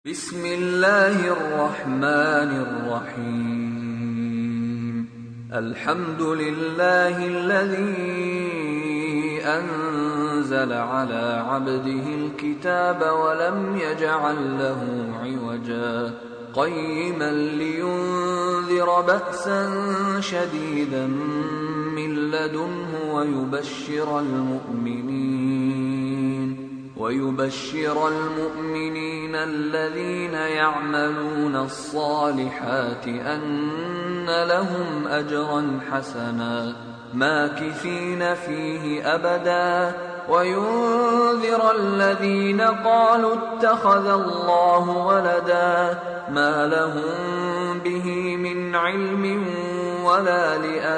بسم الله الرحمن الرحيم. الحمد لله الذي أنزل على عبده الكتاب ولم يجعل له عوجا قيما لينذر بأسا شديدا من لدنه ويبشر المؤمنين الذين يعملون الصالحات أن لهم أجرا حسنا ماكثين فيه أبدا وينذر الذين قالوا اتخذ الله ولدا ما لهم به من علم ولا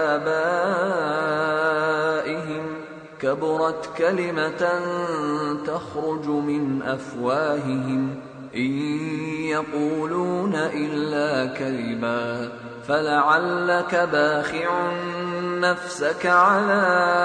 لآبائهم كبرت كلمة تخرج من أفواههم إن يقولون إلا كذبا فلعلك باخع نفسك على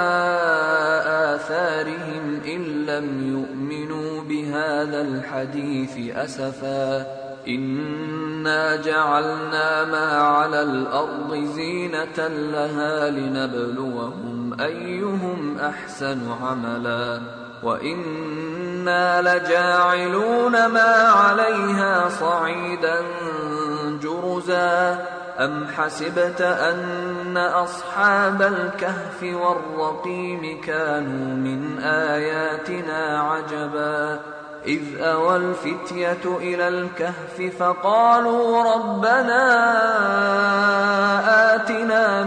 آثارهم إن لم يؤمنوا بهذا الحديث أسفا إنا جعلنا ما على الأرض زينة لها لنبلوهم أيهم أحسن عملا وإنا لجاعلون ما عليها صعيدا جرزا أم حسبت أن أصحاب الكهف والرقيم كانوا من آياتنا عجبا إذ أوى الفتية إلى الكهف فقالوا ربنا آتنا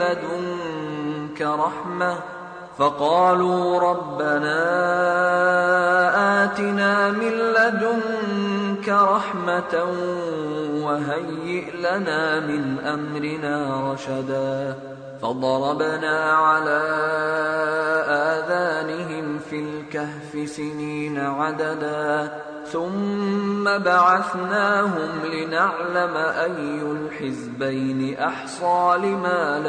من لدنك رحمة وهيئ لنا من أمرنا رشدا فضربنا على آذانهم في الكهف سنين عددا ثم بعثناهم لنعلم أي الحزبين أحصى لما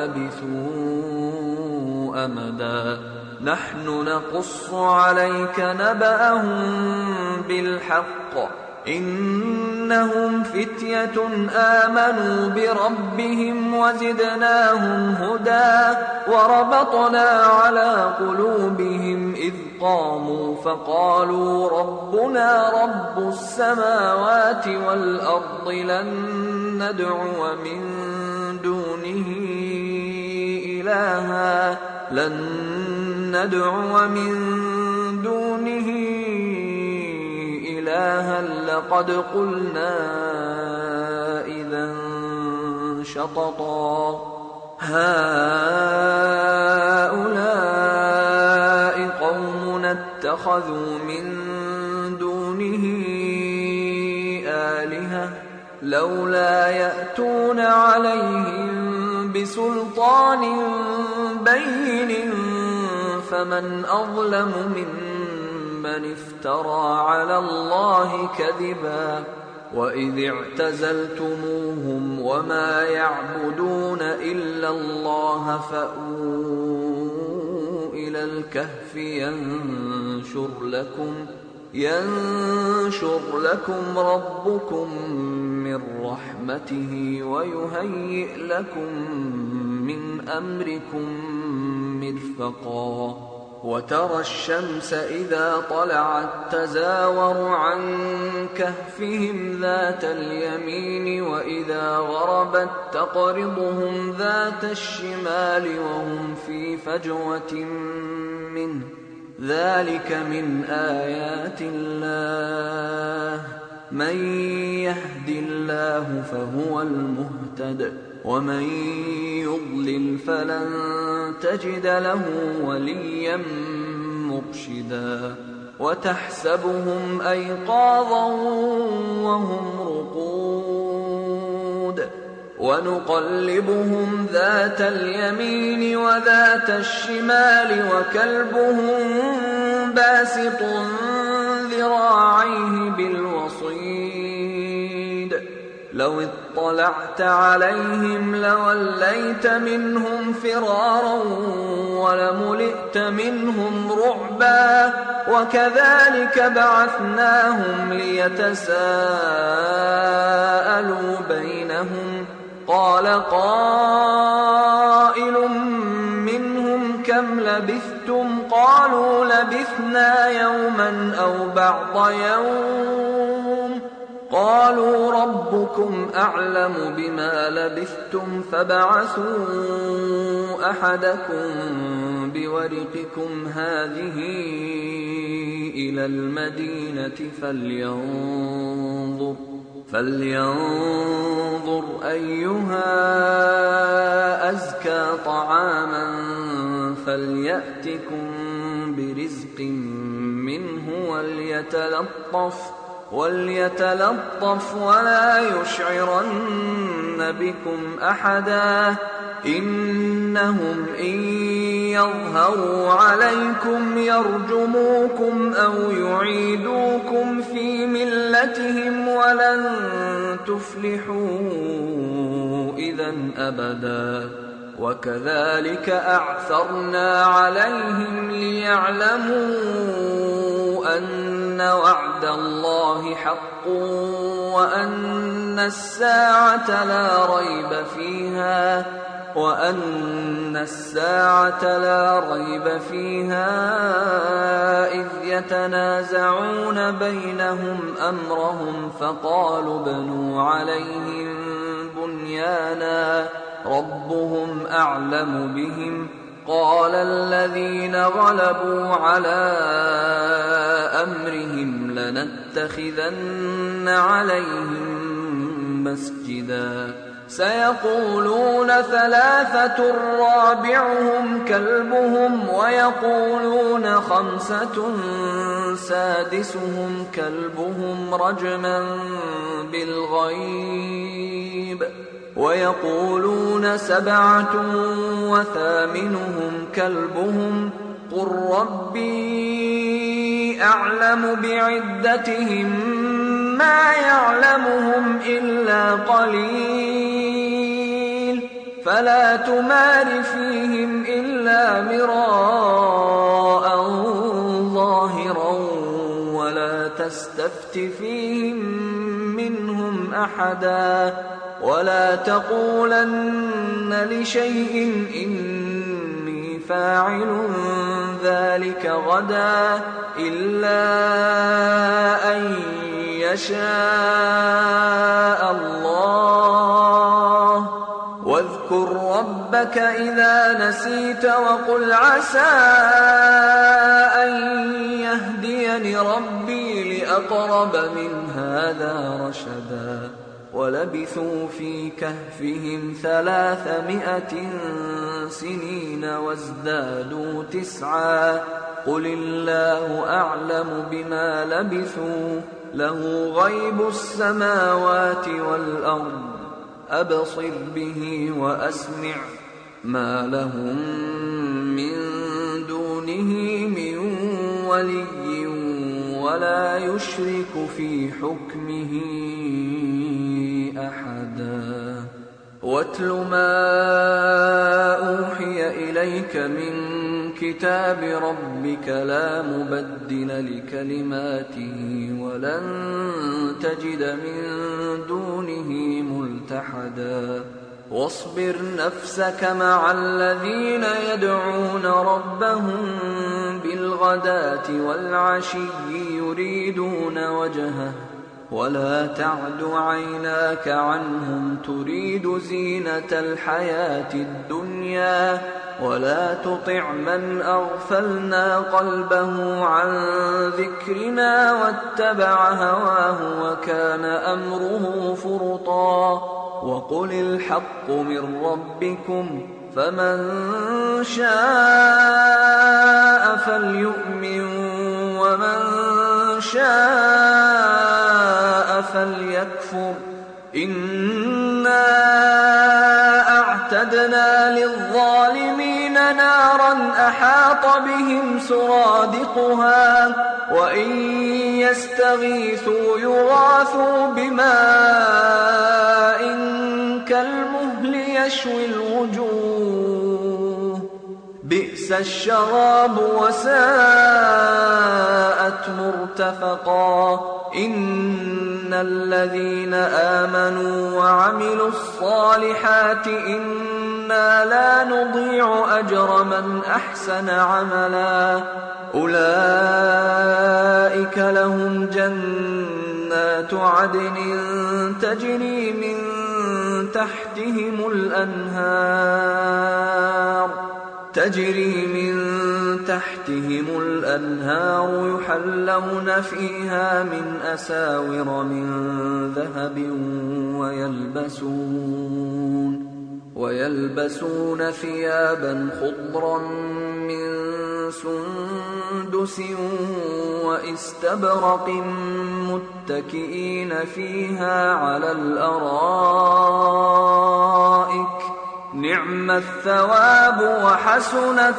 لبثوا أمدا نحن نقص عليك نبأهم بالحق إنهم فتية آمنوا بربهم وزدناهم هدى وربطنا على قلوبهم إذ قاموا فقالوا ربنا رب السماوات والأرض لن ندعو من دونه إلها لقد قلنا إذا شططا هؤلاء قوم اتخذوا من دونه آلهة لولا يأتون عليهم بسلطان بين فمن أظلم ممن افترى على الله كذبا وإذ اعتزلتموهم وما يعبدون إلا الله فأووا إلى الكهف ينشر لكم ربكم من رحمته ويهيئ لكم من أمركم مرفقا وترى الشمس إذا طلعت تزاور عن كهفهم ذات اليمين وإذا غربت تقرضهم ذات الشمال وهم في فجوة منه ذلك من آيات الله من يهد الله فهو المهتد ومن يضلل فلن تجد له وليا مرشدا وتحسبهم أيقاظا وهم رقود ونقلبهم ذات اليمين وذات الشمال وكلبهم باسط ذراعيه بالوصيد لو اطلعت عليهم لوليت منهم فرارا ولملئت منهم رعبا وكذلك بعثناهم ليتساءلوا بينهم قال قائل منهم كم لبثتم قالوا لبثنا يوما أو بعض يوم قالوا ربكم أعلم بما لبثتم فابعثوا أحدكم بورقكم هذه إلى المدينة فلينظر أيها أزكى طعاما فليأتكم برزق منه وليتلطف ولا يشعرن بكم أحدا إنهم إن يظهروا عليكم يرجموكم أو يعيدوكم في ملتهم ولن تفلحوا إذا أبدا وكذلك أعثرنا عليهم ليعلموا أن وعد الله حق وأن الساعة لا ريب فيها إذ يتنازعون بينهم أمرهم فقالوا ابنوا عليهم بنيانا ربهم أعلم بهم قال الذين غلبوا على أمرهم لنتخذن عليهم مسجدا سيقولون ثلاثة رابعهم كلبهم ويقولون خمسة سادسهم كلبهم رجما بالغيب ويقولون سبعة وثامنهم كلبهم قل ربي أعلم بعدتهم ما يعلمهم إلا قليل فلا تمار فيهم إلا مراء ظاهرا ولا تستفت فيهم منهم أحدا ولا تقولن لشيء إني فاعل ذلك غدا إلا أن يشاء الله واذكر ربك إذا نسيت وقل عسى أن يهديني ربي لأقرب من هذا رشدا ولبثوا في كهفهم 300 سنين وازدادوا 9 قل الله أعلم بما لبثوا له غيب السماوات والأرض أبصر به وأسمع ما لهم من دونه من ولي ولا يشرك في حكمه أحدا واتل ما أوحي إليك من كتاب ربك لا مبدل لكلماته ولن تجد من دونه ملتحدا واصبر نفسك مع الذين يدعون ربهم بالغداة والعشي يريدون وجهه ولا تعد عيناك عنهم تريد زينة الحياة الدنيا ولا تطع من أغفلنا قلبه عن ذكرنا واتبع هواه وكان أمره فرطا وقل الحق من ربكم فمن شاء فليؤمن ومن شاء فليكفر إنا أعتدنا للظالمين نارا أحاط بهم سرادقها وإن يستغيثوا يغاثوا بماء يشوي الوجوه بئس الشراب وساءت مرتفقا إن الذين آمنوا وعملوا الصالحات إنا لا نضيع أجر من أحسن عملا أولئك لهم جنات عدن تجري من تحتهم الأنهار يحلون فيها من أساور من ذهب ويلبسون ثيابا خضرا من سندس واستبرق متكئين فيها على الأرائك نعم الثواب وحسنت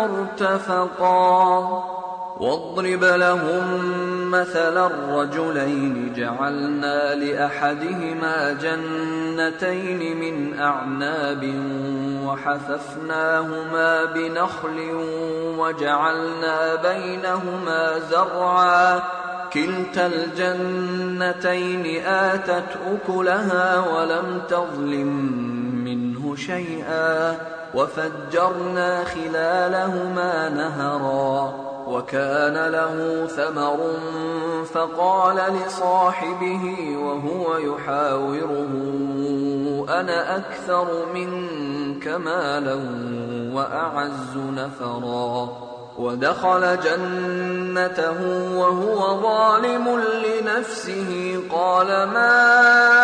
مرتفقا واضرب لهم مثلا الرجلين جعلنا لأحدهما جنتين من أعناب وحففناهما بنخل وجعلنا بينهما زرعا كلتا الجنتين آتت أكلها ولم تظلم منه شيئا وفجرنا خلالهما نهرا وكان له ثمر فقال لصاحبه وهو يحاوره أنا أكثر منك مالا وأعز نفرا ودخل جنته وهو ظالم لنفسه قال ما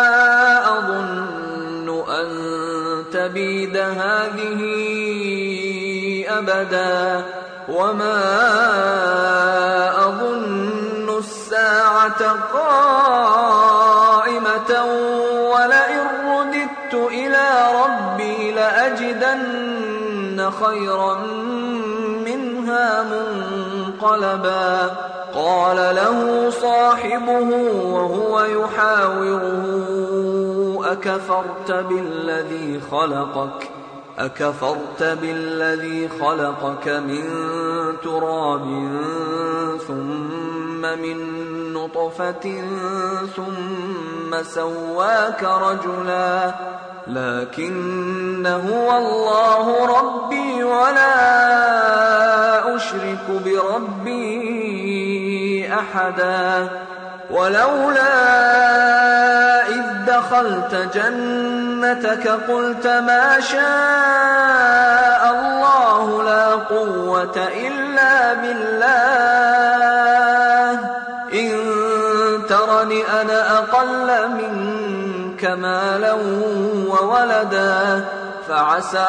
أظن أن تبيد هذه أبدا وما أظن الساعة قائمة ولئن رددت إلى ربي لأجدن خيرا منها منقلبا قال له صاحبه وهو يحاوره أكفرت بالذي خلقك من تراب ثم من نطفة ثم سواك رجلا لكن هو الله ربي ولا أشرك بربي أحدا ولولا إذ دخلت جنتك قلت ما شاء الله لا قوة إلا بالله إن ترني أنا أقل منك مالا وولدا فعسى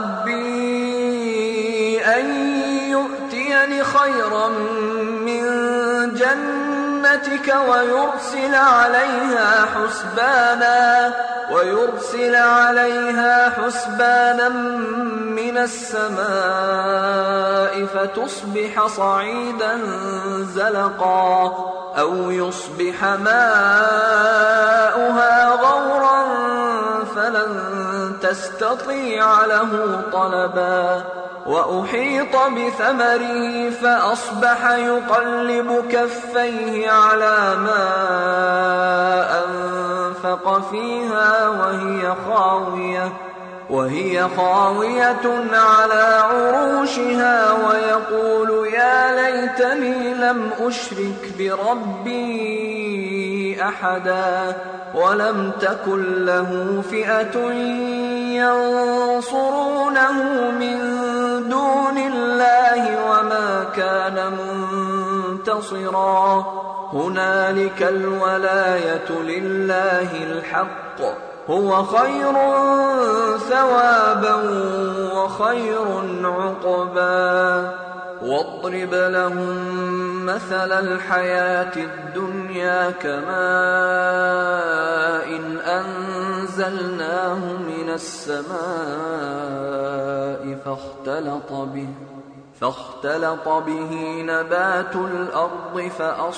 ربي أن يؤتيني خيرا من جنتك ويرسل عليها حسبانا من السماء فتصبح صعيدا زلقا أو يصبح ماؤها غورا فلن تستطيع له طلبا وأحيط بثمره فأصبح يقلب كفيه على ما أنفق فيها وهي خاوية على عروشها ويقول يا ليتني لم أشرك بربي أحدا ولم تكن له فئة ينصرونه من دون الله وما كان منتصرا هنالك الولاية لله الحق هو خير ثوابا وخير عقبا واضرب لهم مثل الحياة الدنيا كماء أنزلناه من السماء فاختلط به نبات الأرض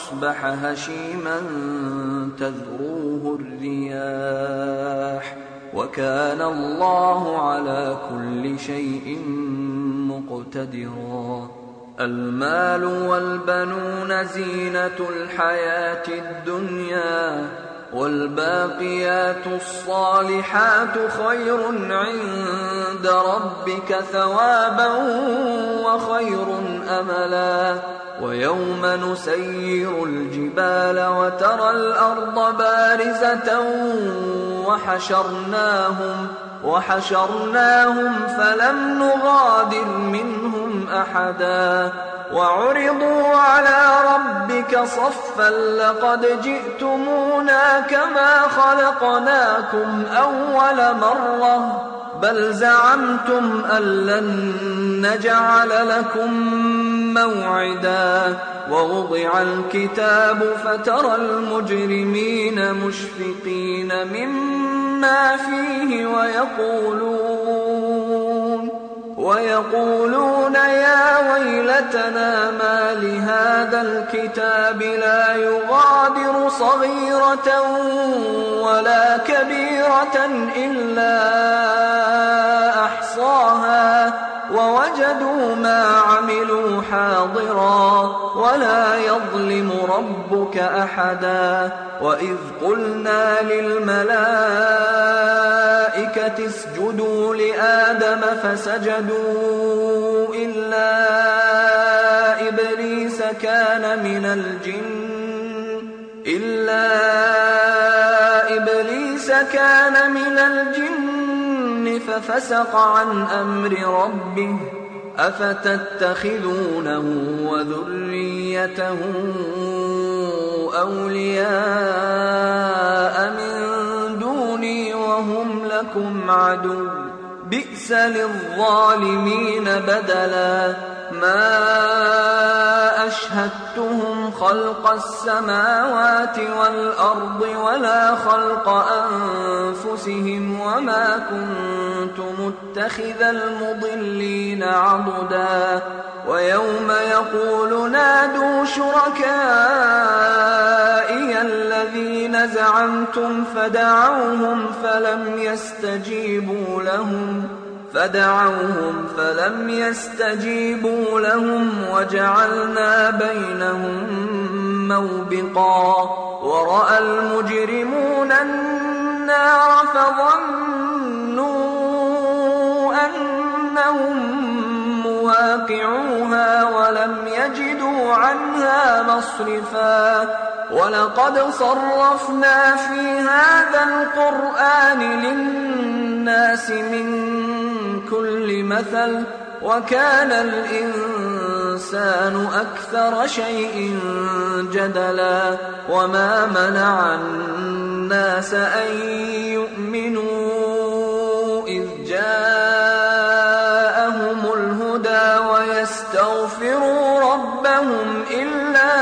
فأصبح هشيما تذروه الرياح وكان الله على كل شيء مقتدرا. المال والبنون زينة الحياة الدنيا، والباقيات الصالحات خير عند ربك ثوابا وخير أملا. ويوم نسير الجبال وترى الأرض بارزة وحشرناهم فلم نغادر منهم أحدا. وعرضوا على ربك صفا لقد جئتمونا كما خلقناكم أول مرة بل زعمتم أن لن نجعل لكم موعدا. ووضع الكتاب فترى المجرمين مشفقين مما فيه ويقولون يا ويلتنا ما لهذا الكتاب لا يغادر صغيرة ولا كبيرة إلا أحصاها ووجدوا ما عملوا حاضرا ولا يظلم ربك أحدا. وإذ قلنا للملائكة اسجدوا لآدم فسجدوا إلا إبليس كان من الجن ففسق عن أمر ربه أفتتخذونه وذريته أولياء من دوني وهم لكم عدو بئس للظالمين بدلا. ما أشهدتهم خلق السماوات والأرض ولا خلق أنفسهم وما كنت متخذ المضلين عضدا. ويوم يقول نادوا شركائي الذين زعمتم فدعوهم فلم يستجيبوا لهم وجعلنا بينهم موبقا. ورأى المجرمون النار فظنوا أنهم مواقعوها ولم يجدوا عنها مصرفا. ولقد صرفنا في هذا القرآن للناس من كل مثل وكان الإنسان أكثر شيء جدلا. وما منع الناس أن يؤمنوا إذ جاءهم الهدى ويستغفروا ربهم إلا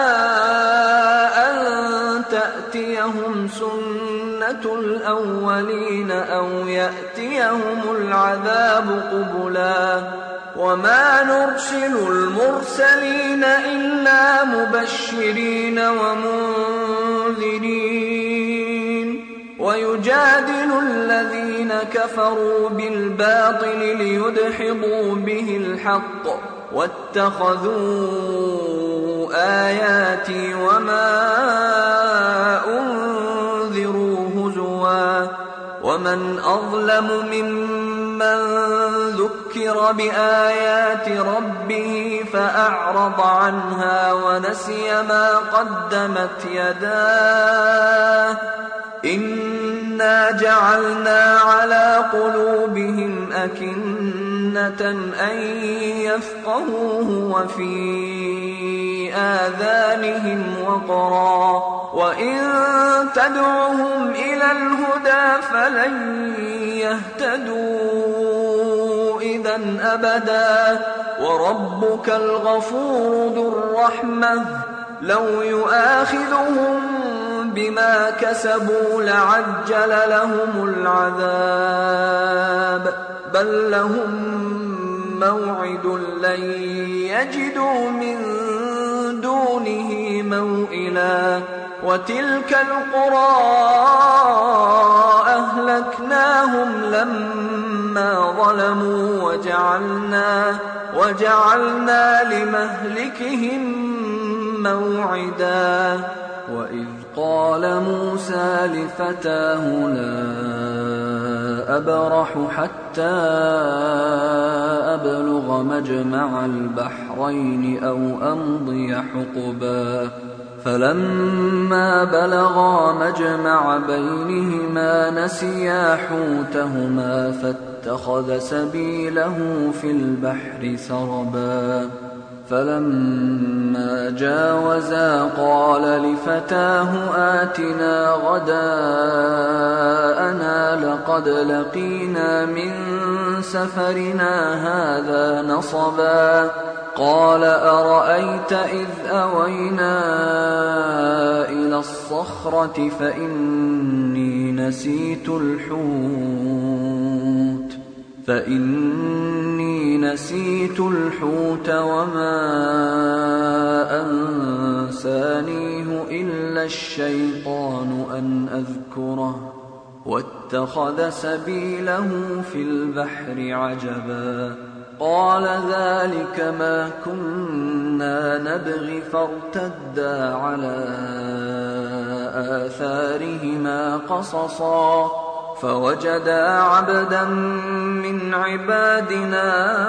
أن تأتيهم سنة الأولين أو يأتيهم العذاب قبلا. وما نرسل المرسلين إلا مبشرين ومنذرين ويجادل الذين كفروا بالباطل ليدحضوا به الحق واتخذوا آياتي وما أنذروا هزوا. ومن أظلم ممن ذكر بآيات ربه فأعرض عنها ونسي ما قدمت يداه إنا جعلنا على قلوبهم أكنة أن يفقهوه وفي آذانهم وقرا وإن تدعهم إلى الهدى فلن يهتدوا إذا أبدا. وربك الغفور ذو الرحمة لو يؤاخذهم بما كسبوا لعجل لهم العذاب بل لهم موعد لن يجدوا من دونه موئلا. وتلك القرى أهلكناها وجعلنا لمهلكهم موعدا. وإذ قال موسى لفتاه لا أبرح حتى أبلغ مجمع البحرين أو أمضي حقبا فلما بلغا مجمع بينهما نسيا حوتهما فاتخذ سبيله في البحر سربا فلما جاوزا قال لفتاه آتنا غداءنا لقد لقينا من سفرنا هذا نصبا قال أرأيت إذ أوينا إلى الصخرة فإني نسيت الحوت وما أنسانيه إلا الشيطان أن أذكره واتخذ سبيله في البحر عجبا قال ذلك ما كنا نبغي فارتدا على آثارهما قصصا فوجدا عبدا من عبادنا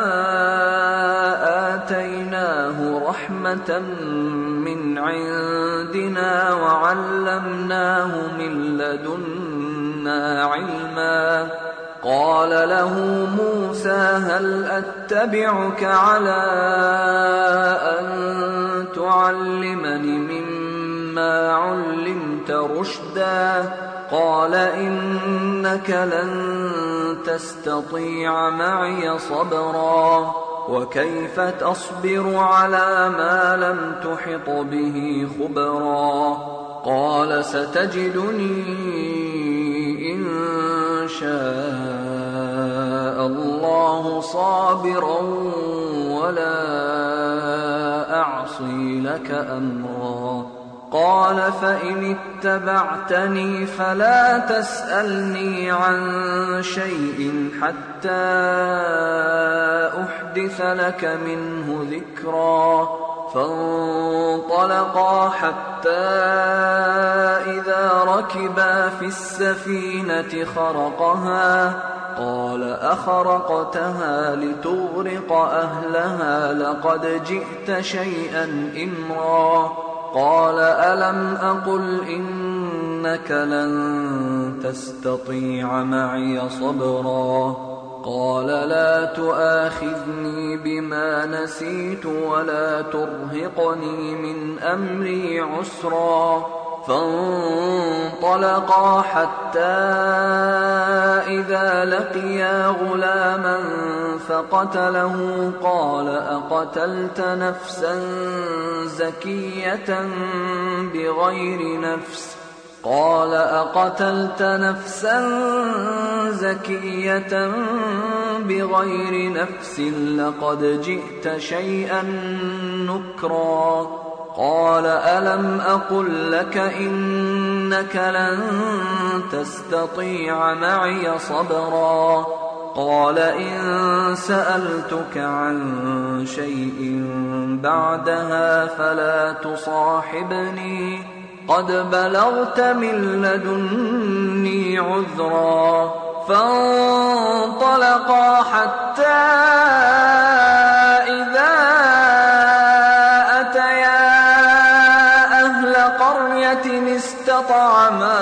آتيناه رحمة من عندنا وعلمناه من لدنا علما قال له موسى هل أتبعك على أن تعلمني مما علمت رشدا قال إنك لن تستطيع معي صبرا وكيف تصبر على ما لم تحط به خبرا قال ستجدني إن شاء الله صابرا ولا أعصي لك أمرا قال فإن اتبعتني فلا تسألني عن شيء حتى أحدث لك منه ذكرا فانطلقا حتى إذا ركبا في السفينة خرقها قال أخرقتها لتغرق أهلها لقد جئت شيئا إمرا قال ألم أقل إنك لن تستطيع معي صبرا قال لا تؤاخذني بما نسيت ولا ترهقني من أمري عسرا فانطلقا حتى إذا لقيا غلاما فقتله قال أقتلت نفسا زكية بغير نفس لقد جئت شيئا نكرا قال ألم أقل لك إنك لن تستطيع معي صبرا قال إن سألتك عن شيء بعدها فلا تصاحبني قد بلغت من لدني عذرا فانطلقا حتى إذا أتيا أهل قرية استطعما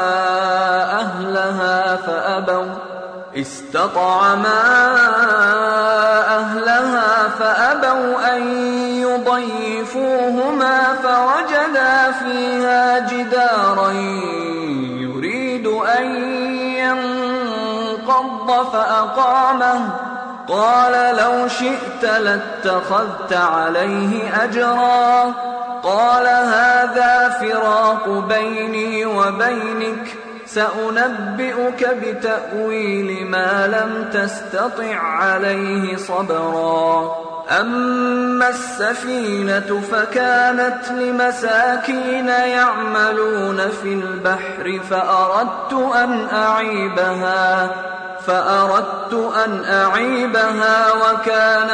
أهلها فأبوا أن يضيفوهما فوجدا فيها جدارا يريد أن ينقض فأقامه قال لو شئت لاتخذت عليه أجرا قال هذا فراق بيني وبينك سأنبئك بتأويل ما لم تستطع عليه صبرا أما السفينة فكانت لمساكين فأردت أن أعيبها وكان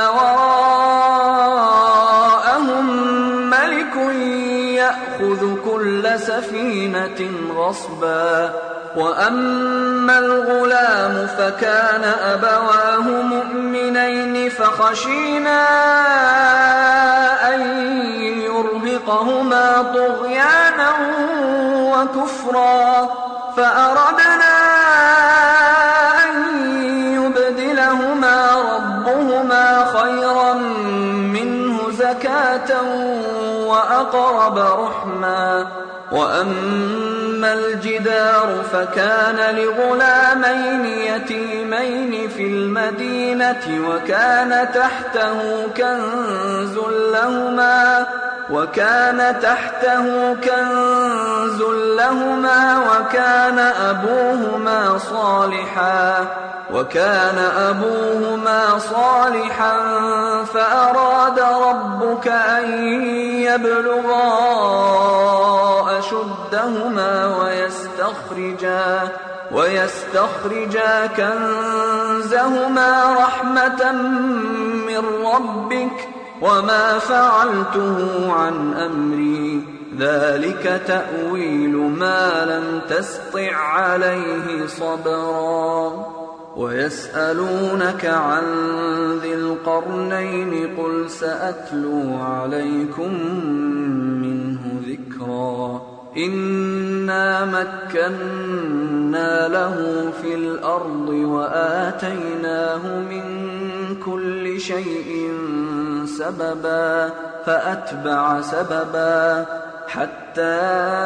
وراءهم ملك يأخذ كل سفينة غصبا. وأما الغلام فكان أبواه مؤمنين فخشينا أن يرهقهما طغيانا وكفرا، فأردنا أن يبدلهما ربهما خيرا منه زكاة وأقرب رحما. وأما الجدار فكان لغلامين يتيمين في المدينة وكان تحته كنز لهما وكان أبوهما صالحا فأراد ربك أن يبلغا أشدهما ويستخرجا كنزهما رحمة من ربك وما فعلته عن أمري ذلك تأويل ما لم تسطع عليه صبرا. ويسألونك عن ذي القرنين قل سأتلو عليكم منه ذكرا. إنا مكنا له في الأرض وآتيناه من كل شيء سببا فأتبع سببا حتى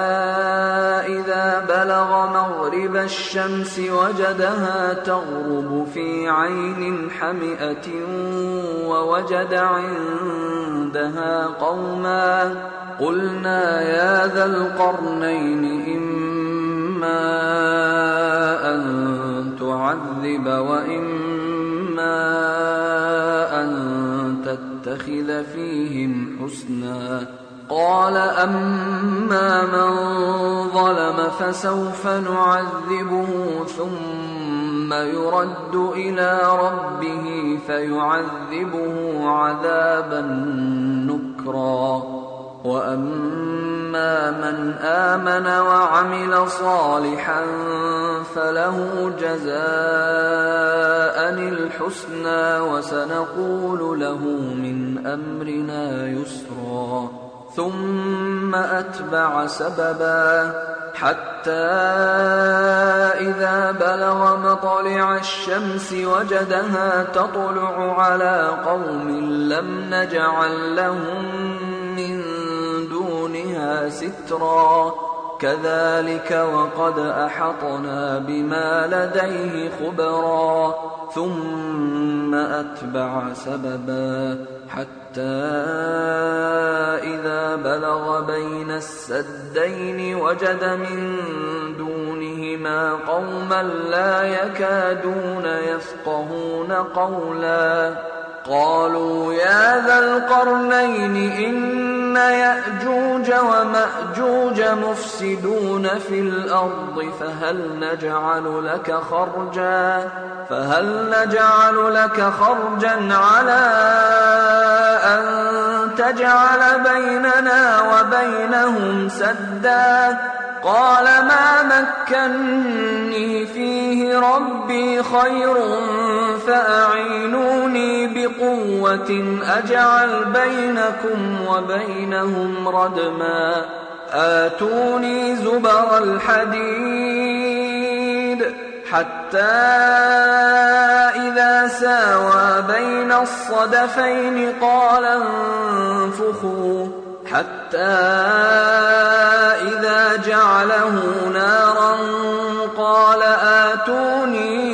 إذا بلغ مغرب الشمس وجدها تغرب في عين حمئة ووجد عندها قوما قلنا يا ذا القرنين إما أن تعذب وإما أن تتخذ فيهم حسنا. قال أما من ظلم فسوف نعذبه ثم يرد إلى ربه فيعذبه عذابا نكرا. وأما من آمن وعمل صالحا فله جزاء الحسنى وسنقول له من أمرنا يسرا. ثم أتبع سببا حتى إذا بلغ مطلع الشمس وجدها تطلع على قوم لم نجعل لهم من دونها سترا. كذلك وقد أحطنا بما لديه خبرا. ثم أتبع سببا حتى إذا بلغ بين السدين وجد من دونهما قوما لا يكادون يفقهون قولا. قالوا يا ذا القرنين إن يأجوج ومأجوج مفسدون في الأرض فهل نجعل لك خرجا على أن تجعل بيننا وبينهم سدا. قال ما مكني فيه ربي خير فأعينوني بقوة أجعل بينكم وبينهم ردما. آتوني زبر الحديد حتى إذا ساوى بين الصدفين قال انفخوا حتى إذا جعله نارا قال آتوني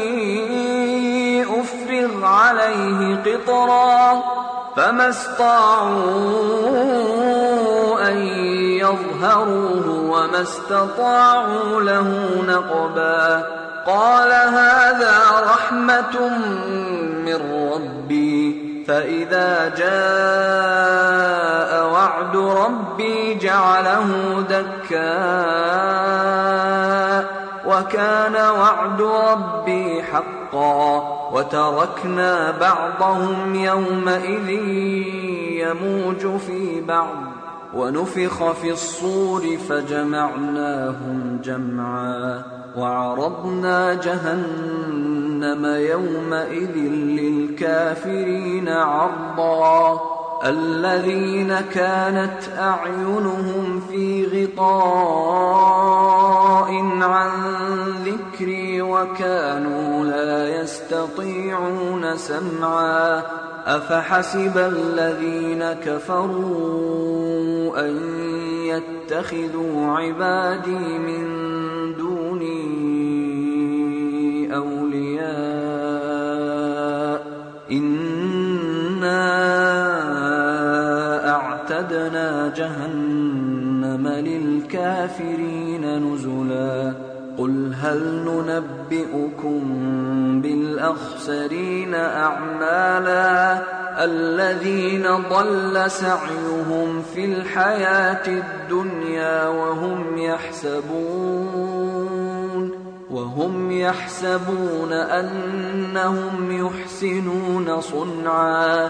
أفرغ عليه قطرا. فما استطاعوا أن يظهروه وما استطاعوا له نقبا. قال هذا رحمة من ربي فإذا جاء وعد ربي جعله دكا وكان وعد ربي حقا وتركنا بعضهم يومئذ يموج في بعض ونفخ في الصور فجمعناهم جمعا وعرضنا جهنم يومئذ للكافرين عرضا الذين كانت أعينهم في غطاء عن ذكري وكانوا لا يستطيعون سمعا أفحسب الذين كفروا أن يتخذوا عبادي من دوني أولياء إنا أعتدنا جهنم للكافرين نزلا قل هل ننبئكم بالأخسرين أعمالا الذين ضل سعيهم في الحياة الدنيا وهم يحسبون أنهم يحسنون صنعا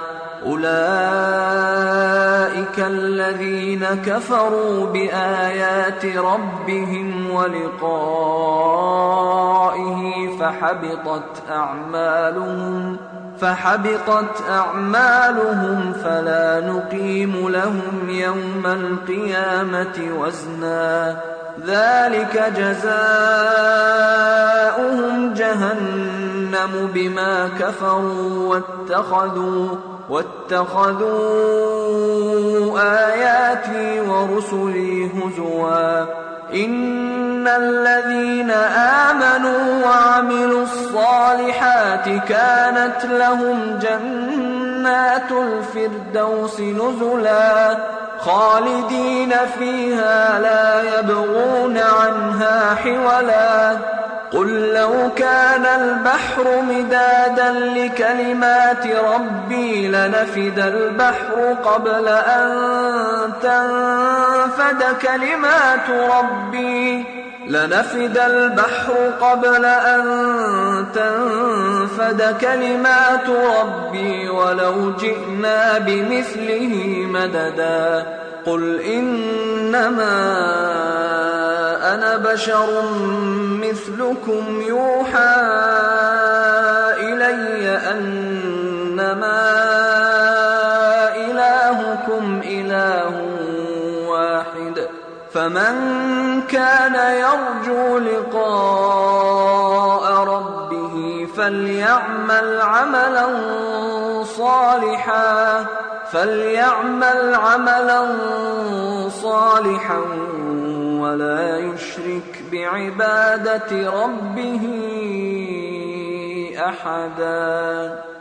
أولئك الذين كفروا بآيات ربهم ولقائه فحبطت أعمالهم فلا نقيم لهم يوم القيامة وزنا ذلك جزاؤهم جهنم بما كفروا واتخذوا آياتي ورسلي هزوا إن الذين آمنوا وعملوا الصالحات كانت لهم جنات الفردوس نزلا خالدين فيها لا يبغون عنها حولا قل لو كان البحر مدادا لكلمات ربي لنفد البحر قبل أن تنفد كلمات ربي ولو جئنا بمثله مددا قل إنما أنا بشر مثلكم يوحى إلي أنما إلهكم إله واحد فمن كان يرجو لقاء ربه فليعمل عملا صالحا ولا يشرك بعبادة ربه أحدا.